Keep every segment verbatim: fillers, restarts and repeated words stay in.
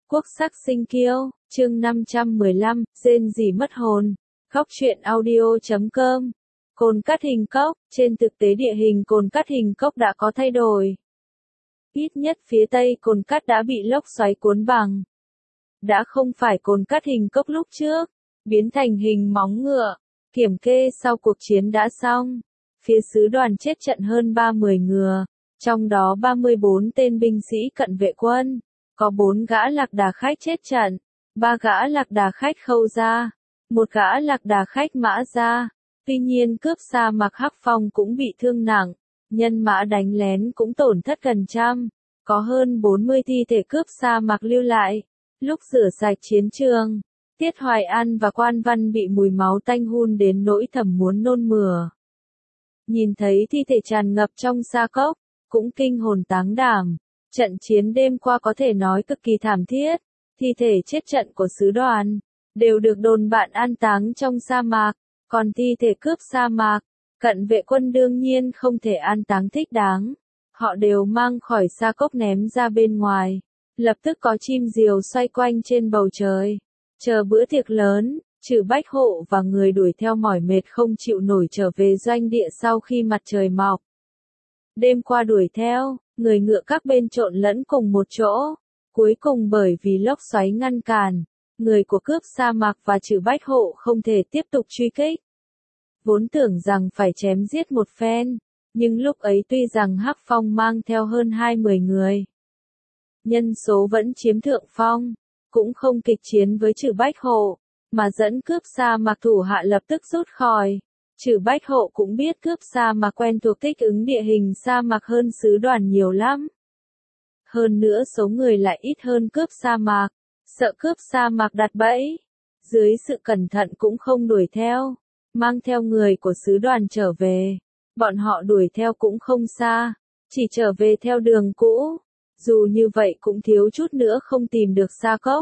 Quốc sắc sinh kiêu, chương năm trăm mười lăm, rên rỉ mất hồn. Góc truyện audio chấm com. Cồn Cát Hình Cốc, trên thực tế địa hình Cồn Cát Hình Cốc đã có thay đổi. Ít nhất phía tây Cồn Cát đã bị lốc xoáy cuốn bằng. Đã không phải Cồn Cát Hình Cốc lúc trước, biến thành hình móng ngựa. Kiểm kê sau cuộc chiến đã xong, phía sứ đoàn chết trận hơn ba mươi người, trong đó ba mươi bốn tên binh sĩ cận vệ quân. Có bốn gã lạc đà khách chết trận, ba gã lạc đà khách khâu ra, một gã lạc đà khách mã ra. Tuy nhiên cướp sa mạc Hắc Phong cũng bị thương nặng, nhân mã đánh lén cũng tổn thất gần trăm, có hơn bốn mươi thi thể cướp sa mạc lưu lại. Lúc rửa sạch chiến trường, Tiết Hoài An và Quan Văn bị mùi máu tanh hun đến nỗi thầm muốn nôn mửa. Nhìn thấy thi thể tràn ngập trong sa cốc, cũng kinh hồn táng đảm. Trận chiến đêm qua có thể nói cực kỳ thảm thiết, thi thể chết trận của sứ đoàn, đều được đồn bạn an táng trong sa mạc, còn thi thể cướp sa mạc, cận vệ quân đương nhiên không thể an táng thích đáng. Họ đều mang khỏi sa cốc ném ra bên ngoài, lập tức có chim diều xoay quanh trên bầu trời, chờ bữa tiệc lớn. Trừ Bách Hộ và người đuổi theo mỏi mệt không chịu nổi trở về doanh địa sau khi mặt trời mọc. Đêm qua đuổi theo, người ngựa các bên trộn lẫn cùng một chỗ. Cuối cùng bởi vì lốc xoáy ngăn cản, người của cướp sa mạc và Trừ Bách Hộ không thể tiếp tục truy kích. Vốn tưởng rằng phải chém giết một phen, nhưng lúc ấy tuy rằng Hắc Phong mang theo hơn hai mươi người, nhân số vẫn chiếm thượng phong, cũng không kịch chiến với Trừ Bách Hộ, mà dẫn cướp sa mạc thủ hạ lập tức rút khỏi. Trừ Bách Hộ cũng biết cướp sa mạc quen thuộc thích ứng địa hình sa mạc hơn sứ đoàn nhiều lắm. Hơn nữa số người lại ít hơn cướp sa mạc, sợ cướp sa mạc đặt bẫy. Dưới sự cẩn thận cũng không đuổi theo, mang theo người của sứ đoàn trở về. Bọn họ đuổi theo cũng không xa, chỉ trở về theo đường cũ. Dù như vậy cũng thiếu chút nữa không tìm được sa cốc.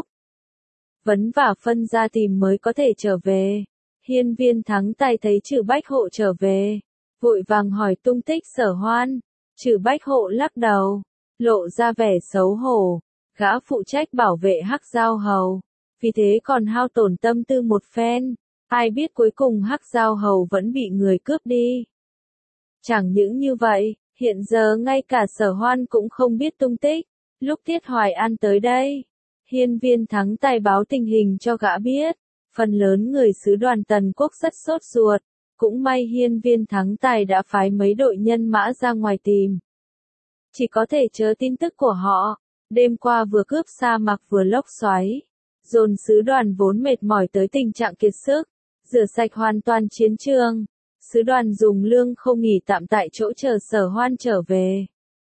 Vấn vả phân ra tìm mới có thể trở về. Hiên Viên Thắng Tài thấy Trừ Bách Hộ trở về, vội vàng hỏi tung tích Sở Hoan. Trừ Bách Hộ lắc đầu, lộ ra vẻ xấu hổ. Gã phụ trách bảo vệ Hắc Giao Hầu, vì thế còn hao tổn tâm tư một phen. Ai biết cuối cùng Hắc Giao Hầu vẫn bị người cướp đi. Chẳng những như vậy, hiện giờ ngay cả Sở Hoan cũng không biết tung tích. Lúc Tiết Hoài An tới đây, Hiên Viên Thắng Tài báo tình hình cho gã biết. Phần lớn người sứ đoàn Tần Quốc rất sốt ruột, cũng may Hiên Viên Thắng Tài đã phái mấy đội nhân mã ra ngoài tìm. Chỉ có thể chờ tin tức của họ. Đêm qua vừa cướp sa mạc vừa lốc xoáy, dồn sứ đoàn vốn mệt mỏi tới tình trạng kiệt sức, rửa sạch hoàn toàn chiến trường. Sứ đoàn dùng lương không nghỉ tạm tại chỗ chờ Sở Hoan trở về.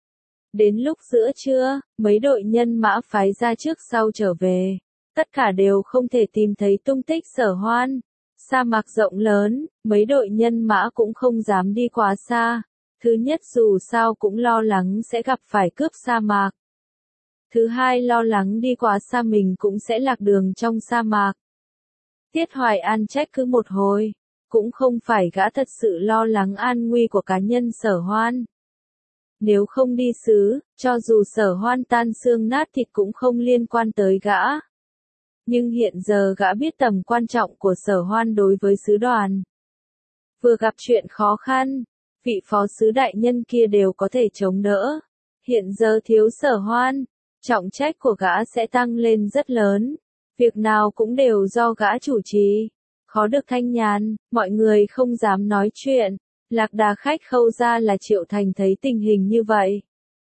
Đến lúc giữa trưa, mấy đội nhân mã phái ra trước sau trở về. Tất cả đều không thể tìm thấy tung tích Sở Hoan. Sa mạc rộng lớn, mấy đội nhân mã cũng không dám đi quá xa. Thứ nhất dù sao cũng lo lắng sẽ gặp phải cướp sa mạc. Thứ hai lo lắng đi quá xa mình cũng sẽ lạc đường trong sa mạc. Tiết Hoài An trách cứ một hồi, cũng không phải gã thật sự lo lắng an nguy của cá nhân Sở Hoan. Nếu không đi sứ, cho dù Sở Hoan tan xương nát thịt cũng không liên quan tới gã. Nhưng hiện giờ gã biết tầm quan trọng của Sở Hoan đối với sứ đoàn. Vừa gặp chuyện khó khăn, vị phó sứ đại nhân kia đều có thể chống đỡ. Hiện giờ thiếu Sở Hoan, trọng trách của gã sẽ tăng lên rất lớn. Việc nào cũng đều do gã chủ trì. Khó được thanh nhàn, mọi người không dám nói chuyện. Lạc đà khách khâu ra là Triệu Thành thấy tình hình như vậy.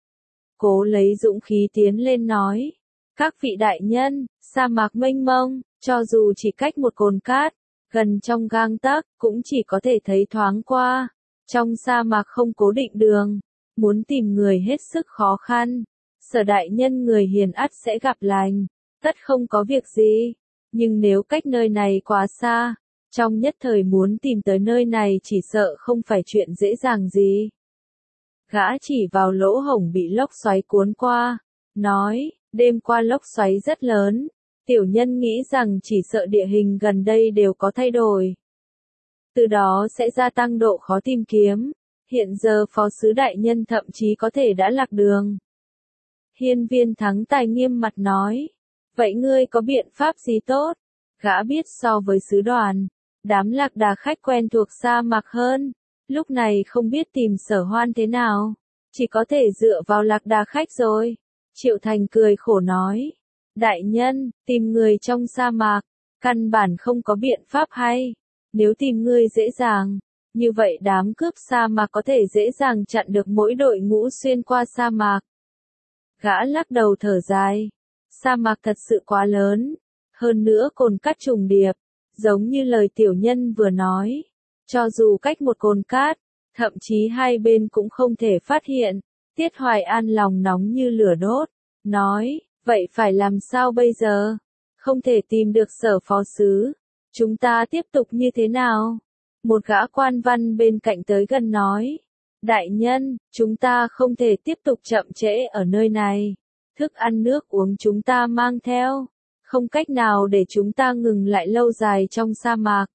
Cố lấy dũng khí tiến lên nói. Các vị đại nhân, sa mạc mênh mông, cho dù chỉ cách một cồn cát, gần trong gang tấc, cũng chỉ có thể thấy thoáng qua. Trong sa mạc không cố định đường, muốn tìm người hết sức khó khăn. Sở đại nhân người hiền ắt sẽ gặp lành, tất không có việc gì. Nhưng nếu cách nơi này quá xa, trong nhất thời muốn tìm tới nơi này chỉ sợ không phải chuyện dễ dàng gì. Gã chỉ vào lỗ hổng bị lốc xoáy cuốn qua, nói, đêm qua lốc xoáy rất lớn, tiểu nhân nghĩ rằng chỉ sợ địa hình gần đây đều có thay đổi. Từ đó sẽ gia tăng độ khó tìm kiếm, hiện giờ phó sứ đại nhân thậm chí có thể đã lạc đường. Hiên Viên Thắng Tài nghiêm mặt nói, Vậy ngươi có biện pháp gì tốt? Gã biết so với sứ đoàn, đám lạc đà khách quen thuộc sa mạc hơn, lúc này không biết tìm Sở Hoan thế nào, chỉ có thể dựa vào lạc đà khách rồi. Triệu Thành cười khổ nói, đại nhân, tìm người trong sa mạc, căn bản không có biện pháp hay, nếu tìm ngươi dễ dàng, như vậy đám cướp sa mạc có thể dễ dàng chặn được mỗi đội ngũ xuyên qua sa mạc. Gã lắc đầu thở dài, sa mạc thật sự quá lớn, hơn nữa cồn cát trùng điệp, giống như lời tiểu nhân vừa nói, cho dù cách một cồn cát, thậm chí hai bên cũng không thể phát hiện. Tiết Hoài An lòng nóng như lửa đốt, nói, vậy phải làm sao bây giờ? Không thể tìm được Sở phó sứ, chúng ta tiếp tục như thế nào? Một gã quan văn bên cạnh tới gần nói, đại nhân, chúng ta không thể tiếp tục chậm trễ ở nơi này, thức ăn nước uống chúng ta mang theo, không cách nào để chúng ta ngừng lại lâu dài trong sa mạc.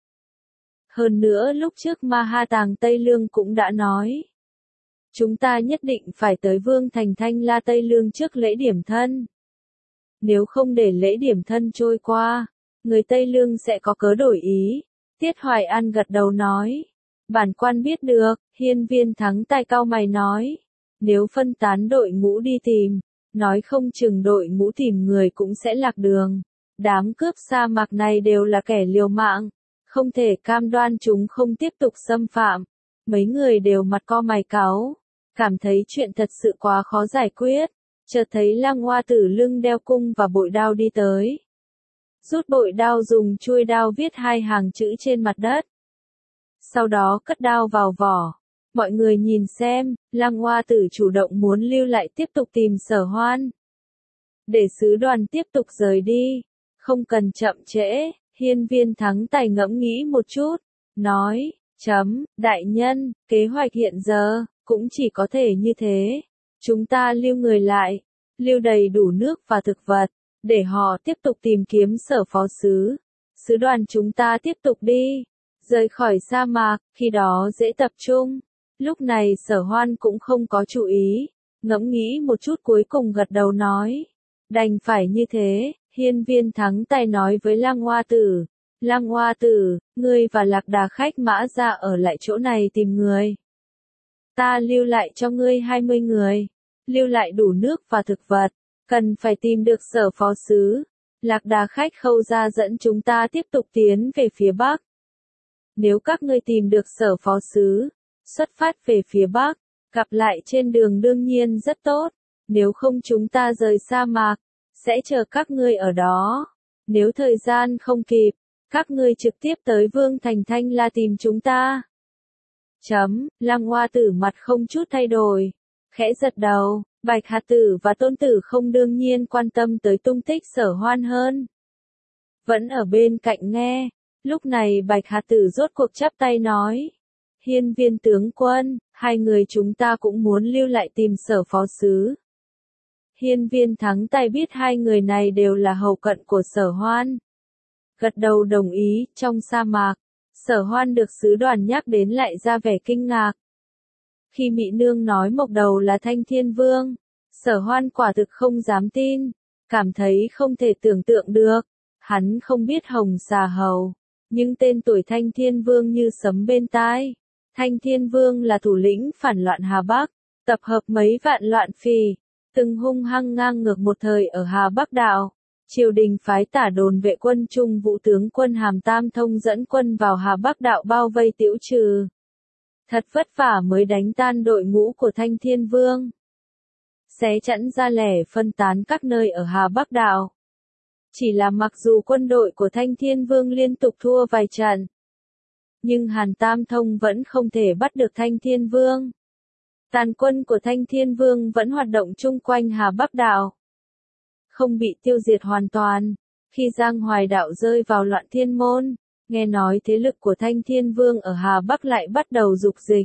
Hơn nữa lúc trước Ma Ha Tàng Tây Lương cũng đã nói, chúng ta nhất định phải tới Vương Thành Thanh La Tây Lương trước lễ điểm thân. Nếu không để lễ điểm thân trôi qua, người Tây Lương sẽ có cớ đổi ý. Tiết Hoài An gật đầu nói, bản quan biết được. Hiên Viên Thắng tài cao mày nói, nếu phân tán đội ngũ đi tìm, nói không chừng đội ngũ tìm người cũng sẽ lạc đường. Đám cướp sa mạc này đều là kẻ liều mạng, không thể cam đoan chúng không tiếp tục xâm phạm. Mấy người đều mặt co mày cáu, cảm thấy chuyện thật sự quá khó giải quyết. Chợt thấy Lăng Hoa Tử lưng đeo cung và bội đao đi tới. Rút bội đao dùng chuôi đao viết hai hàng chữ trên mặt đất. Sau đó cất đao vào vỏ. Mọi người nhìn xem, Lăng Hoa Tử chủ động muốn lưu lại tiếp tục tìm Sở Hoan. Để sứ đoàn tiếp tục rời đi, không cần chậm trễ. Hiên Viên Thắng Tài ngẫm nghĩ một chút, nói, chấm, đại nhân, kế hoạch hiện giờ, cũng chỉ có thể như thế. Chúng ta lưu người lại, lưu đầy đủ nước và thực vật, để họ tiếp tục tìm kiếm Sở phó sứ. Sứ đoàn chúng ta tiếp tục đi, rời khỏi sa mạc, khi đó dễ tập trung. Lúc này Sở Hoan cũng không có chú ý, ngẫm nghĩ một chút cuối cùng gật đầu nói, đành phải như thế. Hiên Viên Thắng Tài nói với Lăng Hoa Tử, Lăng Hoa Tử, ngươi và lạc đà khách Mã Gia ở lại chỗ này tìm người. Ta lưu lại cho ngươi hai mươi người, lưu lại đủ nước và thực vật, cần phải tìm được Sở phó sứ. Lạc đà khách Khâu Gia dẫn chúng ta tiếp tục tiến về phía Bắc. Nếu các ngươi tìm được Sở phó sứ, xuất phát về phía Bắc, gặp lại trên đường đương nhiên rất tốt, nếu không chúng ta rời sa mạc, sẽ chờ các ngươi ở đó. Nếu thời gian không kịp, các ngươi trực tiếp tới Vương Thành Thanh La tìm chúng ta. Chấm, Lăng Hoa Tử mặt không chút thay đổi, khẽ giật đầu. Bạch Hạt Tử và Tôn Tử không đương nhiên quan tâm tới tung tích Sở Hoan hơn. Vẫn ở bên cạnh nghe, lúc này Bạch Hạt Tử rốt cuộc chắp tay nói, Hiên Viên tướng quân, hai người chúng ta cũng muốn lưu lại tìm Sở phó sứ. Hiên Viên Thắng Tài biết hai người này đều là hầu cận của Sở Hoan. Gật đầu đồng ý. Trong sa mạc, Sở Hoan được sứ đoàn nhắc đến lại ra vẻ kinh ngạc. Khi Mị Nương nói Mộc Đầu là Thanh Thiên Vương, Sở Hoan quả thực không dám tin, cảm thấy không thể tưởng tượng được. Hắn không biết Hồng Xà Hầu, nhưng tên tuổi Thanh Thiên Vương như sấm bên tai. Thanh Thiên Vương là thủ lĩnh phản loạn Hà Bắc, tập hợp mấy vạn loạn phì, từng hung hăng ngang ngược một thời ở Hà Bắc Đạo. Triều đình phái Tả Đồn Vệ quân Trung Vũ tướng quân Hàm Tam Thông dẫn quân vào Hà Bắc Đạo bao vây Tiễu Trừ. Thật vất vả mới đánh tan đội ngũ của Thanh Thiên Vương. Xé chẵn ra lẻ phân tán các nơi ở Hà Bắc Đạo. Chỉ là mặc dù quân đội của Thanh Thiên Vương liên tục thua vài trận, nhưng Hàn Tam Thông vẫn không thể bắt được Thanh Thiên Vương. Tàn quân của Thanh Thiên Vương vẫn hoạt động chung quanh Hà Bắc Đạo, không bị tiêu diệt hoàn toàn. Khi Giang Hoài Đạo rơi vào loạn thiên môn, nghe nói thế lực của Thanh Thiên Vương ở Hà Bắc lại bắt đầu dục dịch.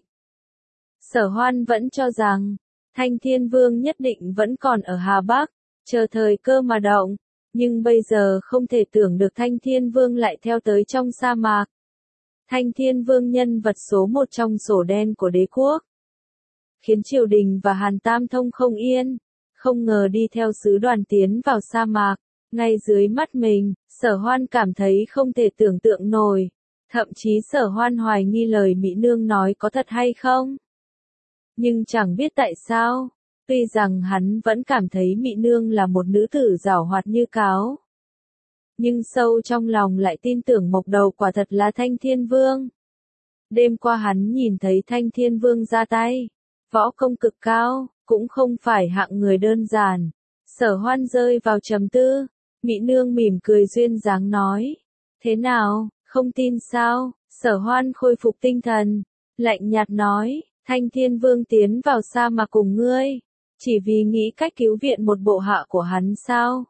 Sở Hoan vẫn cho rằng, Thanh Thiên Vương nhất định vẫn còn ở Hà Bắc, chờ thời cơ mà động, nhưng bây giờ không thể tưởng được Thanh Thiên Vương lại theo tới trong sa mạc. Thanh Thiên Vương nhân vật số một trong sổ đen của đế quốc, khiến triều đình và Hàn Tam Thông không yên, không ngờ đi theo sứ đoàn tiến vào sa mạc, Ngay dưới mắt mình, Sở Hoan cảm thấy không thể tưởng tượng nổi. Thậm chí Sở Hoan hoài nghi lời Mỹ Nương nói có thật hay không. Nhưng chẳng biết tại sao, tuy rằng hắn vẫn cảm thấy Mỹ Nương là một nữ tử giảo hoạt như cáo. Nhưng sâu trong lòng lại tin tưởng mộc đầu quả thật là Thanh Thiên Vương. Đêm qua hắn nhìn thấy Thanh Thiên Vương ra tay, võ công cực cao, cũng không phải hạng người đơn giản. Sở Hoan rơi vào trầm tư, Mỹ Nương mỉm cười duyên dáng nói. Thế nào, không tin sao? Sở Hoan khôi phục tinh thần, lạnh nhạt nói, Thanh Thiên Vương tiến vào sa mạc cùng ngươi, chỉ vì nghĩ cách cứu viện một bộ hạ của hắn sao?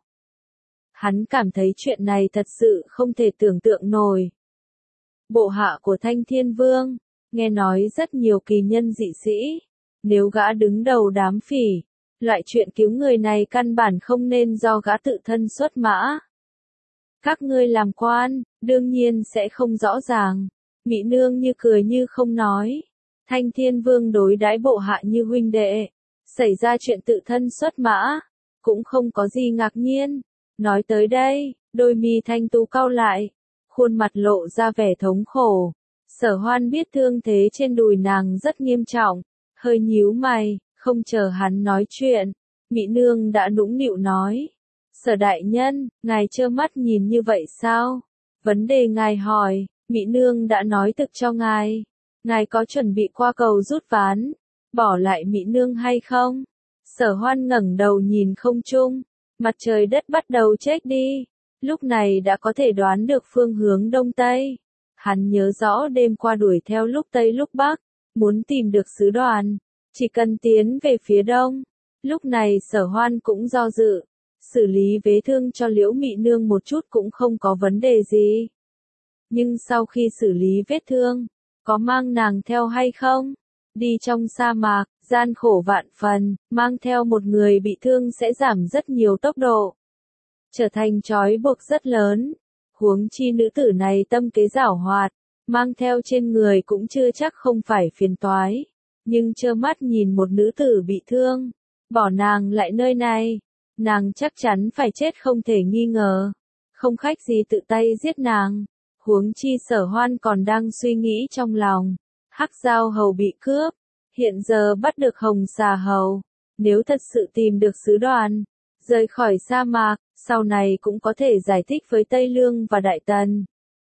Hắn cảm thấy chuyện này thật sự không thể tưởng tượng nổi. Bộ hạ của Thanh Thiên Vương, nghe nói rất nhiều kỳ nhân dị sĩ, nếu gã đứng đầu đám phỉ, loại chuyện cứu người này căn bản không nên do gã tự thân xuất mã. Các ngươi làm quan, đương nhiên sẽ không rõ ràng. Mỹ Nương như cười như không nói. Thanh Thiên Vương đối đãi bộ hạ như huynh đệ, xảy ra chuyện tự thân xuất mã, cũng không có gì ngạc nhiên. Nói tới đây, đôi mi thanh tú cau lại, khuôn mặt lộ ra vẻ thống khổ. Sở Hoan biết thương thế trên đùi nàng rất nghiêm trọng, hơi nhíu mày, không chờ hắn nói chuyện. Mỹ Nương đã nũng nịu nói. Sở đại nhân, ngài trơ mắt nhìn như vậy sao? Vấn đề ngài hỏi, Mỹ Nương đã nói thực cho ngài. Ngài có chuẩn bị qua cầu rút ván, bỏ lại Mỹ Nương hay không? Sở Hoan ngẩng đầu nhìn không trung, mặt trời đất bắt đầu chết đi. Lúc này đã có thể đoán được phương hướng đông tây. Hắn nhớ rõ đêm qua đuổi theo lúc tây lúc bắc, muốn tìm được sứ đoàn, chỉ cần tiến về phía đông. Lúc này Sở Hoan cũng do dự, xử lý vết thương cho Liễu Mị Nương một chút cũng không có vấn đề gì. Nhưng sau khi xử lý vết thương, có mang nàng theo hay không? Đi trong sa mạc, gian khổ vạn phần, mang theo một người bị thương sẽ giảm rất nhiều tốc độ. Trở thành trói buộc rất lớn. Huống chi nữ tử này tâm kế giảo hoạt, mang theo trên người cũng chưa chắc không phải phiền toái. Nhưng trơ mắt nhìn một nữ tử bị thương, bỏ nàng lại nơi này, nàng chắc chắn phải chết không thể nghi ngờ. Không khách gì tự tay giết nàng. Huống chi Sở Hoan còn đang suy nghĩ trong lòng. Hắc Giao Hầu bị cướp, hiện giờ bắt được Hồng Xà Hầu. Nếu thật sự tìm được sứ đoàn, rời khỏi sa mạc, sau này cũng có thể giải thích với Tây Lương và Đại Tần.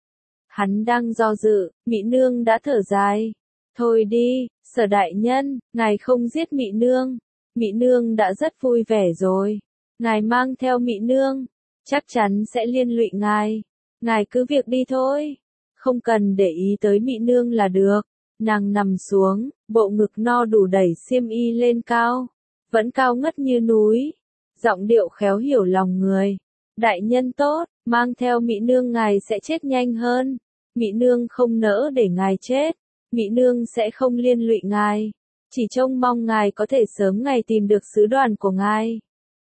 Hắn đang do dự, Mị Nương đã thở dài. Thôi đi, Sở đại nhân, ngài không giết Mị Nương. Mị Nương đã rất vui vẻ rồi. Ngài mang theo Mị Nương, chắc chắn sẽ liên lụy ngài. Ngài cứ việc đi thôi. Không cần để ý tới Mị Nương là được. Nàng nằm xuống, bộ ngực no đủ đẩy xiêm y lên cao. Vẫn cao ngất như núi. Giọng điệu khéo hiểu lòng người. Đại nhân tốt, mang theo Mị Nương ngài sẽ chết nhanh hơn. Mị Nương không nỡ để ngài chết. Mị Nương sẽ không liên lụy ngài. Chỉ trông mong ngài có thể sớm ngày tìm được sứ đoàn của ngài.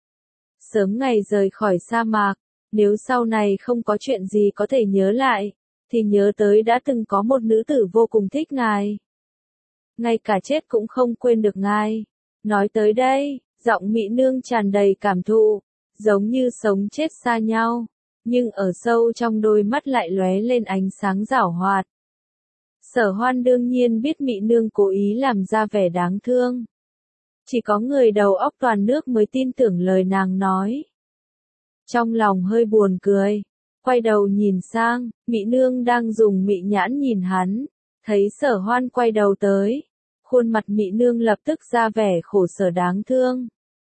Sớm ngày rời khỏi sa mạc. Nếu sau này không có chuyện gì có thể nhớ lại, thì nhớ tới đã từng có một nữ tử vô cùng thích ngài. Ngay cả chết cũng không quên được ngài. Nói tới đây, giọng Mị Nương tràn đầy cảm thụ, giống như sống chết xa nhau, nhưng ở sâu trong đôi mắt lại lóe lên ánh sáng giảo hoạt. Sở Hoan đương nhiên biết Mị Nương cố ý làm ra vẻ đáng thương. Chỉ có người đầu óc toàn nước mới tin tưởng lời nàng nói. Trong lòng hơi buồn cười, quay đầu nhìn sang, Mị Nương đang dùng mị nhãn nhìn hắn, thấy Sở Hoan quay đầu tới, khuôn mặt Mị Nương lập tức ra vẻ khổ sở đáng thương.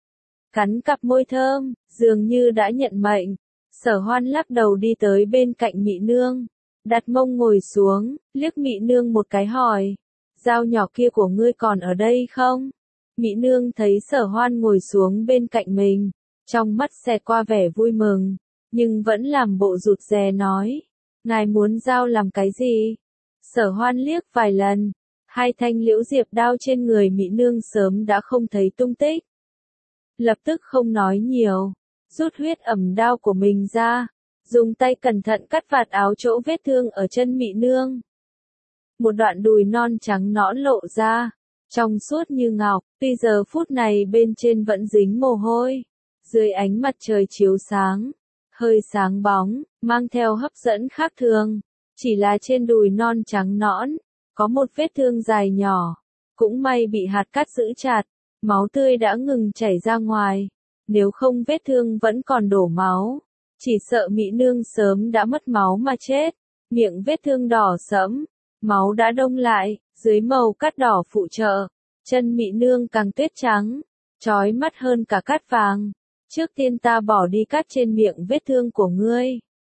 Cắn cặp môi thơm, dường như đã nhận mệnh. Sở Hoan lắc đầu đi tới bên cạnh Mị Nương, đặt mông ngồi xuống, liếc Mị Nương một cái hỏi, dao nhỏ kia của ngươi còn ở đây không? Mị Nương thấy Sở Hoan ngồi xuống bên cạnh mình, trong mắt xẹt qua vẻ vui mừng, nhưng vẫn làm bộ rụt rè nói, ngài muốn dao làm cái gì? Sở Hoan liếc vài lần, hai thanh liễu diệp đao trên người Mị Nương sớm đã không thấy tung tích. Lập tức không nói nhiều, rút huyết ẩm đao của mình ra, dùng tay cẩn thận cắt vạt áo chỗ vết thương ở chân Mị Nương. Một đoạn đùi non trắng nõn lộ ra, trong suốt như ngọc, tuy giờ phút này bên trên vẫn dính mồ hôi. Dưới ánh mặt trời chiếu sáng, hơi sáng bóng, mang theo hấp dẫn khác thường. Chỉ là trên đùi non trắng nõn, có một vết thương dài nhỏ, cũng may bị hạt cát giữ chặt, máu tươi đã ngừng chảy ra ngoài, nếu không vết thương vẫn còn đổ máu, chỉ sợ Mỹ nương sớm đã mất máu mà chết, miệng vết thương đỏ sẫm, máu đã đông lại, dưới màu cát đỏ phụ trợ, chân Mỹ nương càng tuyết trắng, chói mắt hơn cả cát vàng. Trước tiên ta bỏ đi cát trên miệng vết thương của ngươi.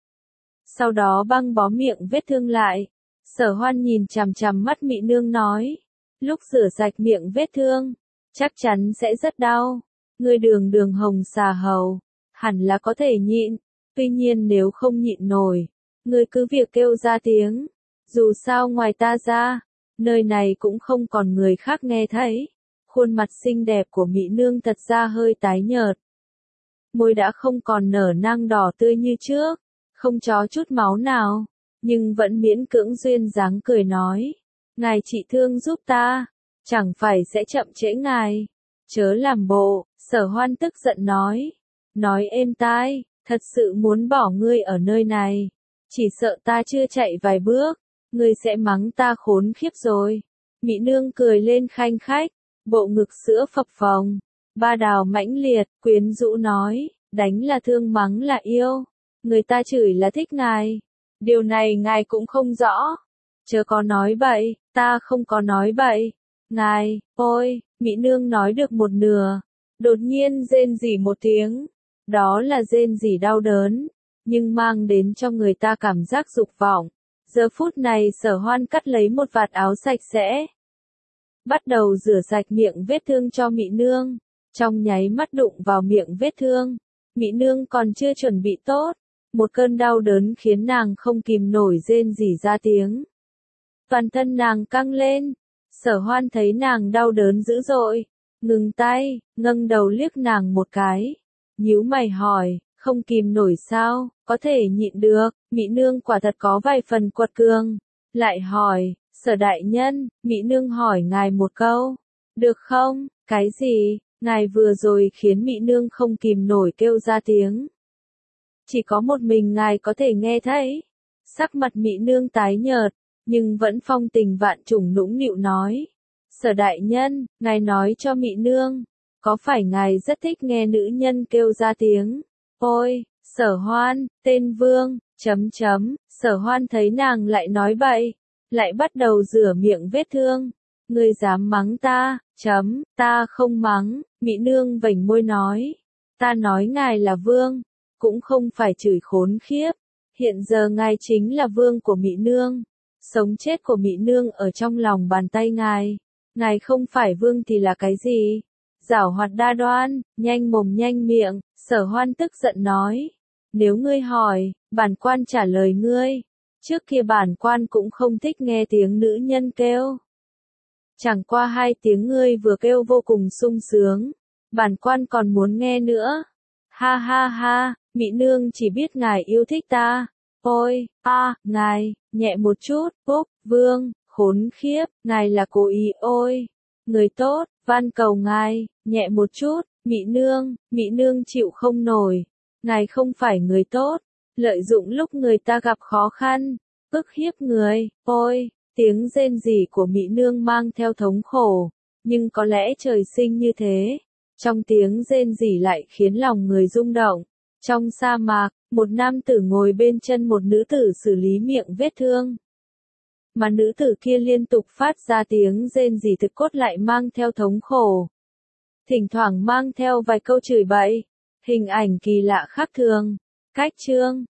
Sau đó băng bó miệng vết thương lại. Sở Hoan nhìn chằm chằm mắt Mỹ nương nói. Lúc rửa sạch miệng vết thương, chắc chắn sẽ rất đau. Ngươi đường đường hồng xà hầu, hẳn là có thể nhịn. Tuy nhiên nếu không nhịn nổi, ngươi cứ việc kêu ra tiếng. Dù sao ngoài ta ra, nơi này cũng không còn người khác nghe thấy. Khuôn mặt xinh đẹp của Mỹ nương thật ra hơi tái nhợt. Môi đã không còn nở nang đỏ tươi như trước, không chó chút máu nào, nhưng vẫn miễn cưỡng duyên dáng cười nói. Ngài trị thương giúp ta, chẳng phải sẽ chậm trễ ngài. Chớ làm bộ, Sở Hoan tức giận nói. Nói êm tai, thật sự muốn bỏ ngươi ở nơi này. Chỉ sợ ta chưa chạy vài bước, ngươi sẽ mắng ta khốn khiếp rồi. Mỹ nương cười lên khanh khách, bộ ngực sữa phập phồng. Ba đào mãnh liệt, quyến rũ nói, đánh là thương mắng là yêu, người ta chửi là thích ngài. Điều này ngài cũng không rõ. Chớ có nói bậy, ta không có nói bậy. Ngài, ôi, Mỹ nương nói được một nửa, đột nhiên rên rỉ một tiếng. Đó là rên rỉ đau đớn, nhưng mang đến cho người ta cảm giác dục vọng. Giờ phút này Sở Hoan cắt lấy một vạt áo sạch sẽ, bắt đầu rửa sạch miệng vết thương cho Mỹ nương. Trong nháy mắt đụng vào miệng vết thương, Mỹ nương còn chưa chuẩn bị tốt, một cơn đau đớn khiến nàng không kìm nổi rên rỉ ra tiếng. Toàn thân nàng căng lên, Sở Hoan thấy nàng đau đớn dữ dội, ngừng tay, ngẩng đầu liếc nàng một cái, nhíu mày hỏi, không kìm nổi sao, có thể nhịn được. Mỹ nương quả thật có vài phần quật cường, lại hỏi, Sở đại nhân, Mỹ nương hỏi ngài một câu, được không? Cái gì? Ngài vừa rồi khiến Mỹ nương không kìm nổi kêu ra tiếng. Chỉ có một mình ngài có thể nghe thấy. Sắc mặt Mỹ nương tái nhợt, nhưng vẫn phong tình vạn trùng nũng nịu nói. Sở đại nhân, ngài nói cho Mỹ nương, có phải ngài rất thích nghe nữ nhân kêu ra tiếng? Ôi, Sở Hoan, tên Vương, chấm chấm, Sở Hoan thấy nàng lại nói bậy, lại bắt đầu rửa miệng vết thương. Ngươi dám mắng ta, chấm, ta không mắng, Mỹ nương vểnh môi nói. Ta nói ngài là vương, cũng không phải chửi khốn khiếp. Hiện giờ ngài chính là vương của Mỹ nương. Sống chết của Mỹ nương ở trong lòng bàn tay ngài. Ngài không phải vương thì là cái gì? Giảo hoạt đa đoan, nhanh mồm nhanh miệng, Sở Hoan tức giận nói. Nếu ngươi hỏi, bản quan trả lời ngươi. Trước kia bản quan cũng không thích nghe tiếng nữ nhân kêu. Chẳng qua hai tiếng ngươi vừa kêu vô cùng sung sướng, bản quan còn muốn nghe nữa. Ha ha ha, Mỹ nương chỉ biết ngài yêu thích ta. Ôi, a, à, ngài, nhẹ một chút, Phúc, Vương, khốn khiếp, ngài là cố ý ôi. Người tốt, van cầu ngài, nhẹ một chút, Mỹ nương, Mỹ nương chịu không nổi. Ngài không phải người tốt, lợi dụng lúc người ta gặp khó khăn, ức hiếp người, ôi. Tiếng rên rỉ của Mỹ nương mang theo thống khổ, nhưng có lẽ trời sinh như thế. Trong tiếng rên rỉ lại khiến lòng người rung động. Trong sa mạc, một nam tử ngồi bên chân một nữ tử xử lý miệng vết thương. Mà nữ tử kia liên tục phát ra tiếng rên rỉ thực cốt lại mang theo thống khổ. Thỉnh thoảng mang theo vài câu chửi bậy. Hình ảnh kỳ lạ khác thường. Cách chương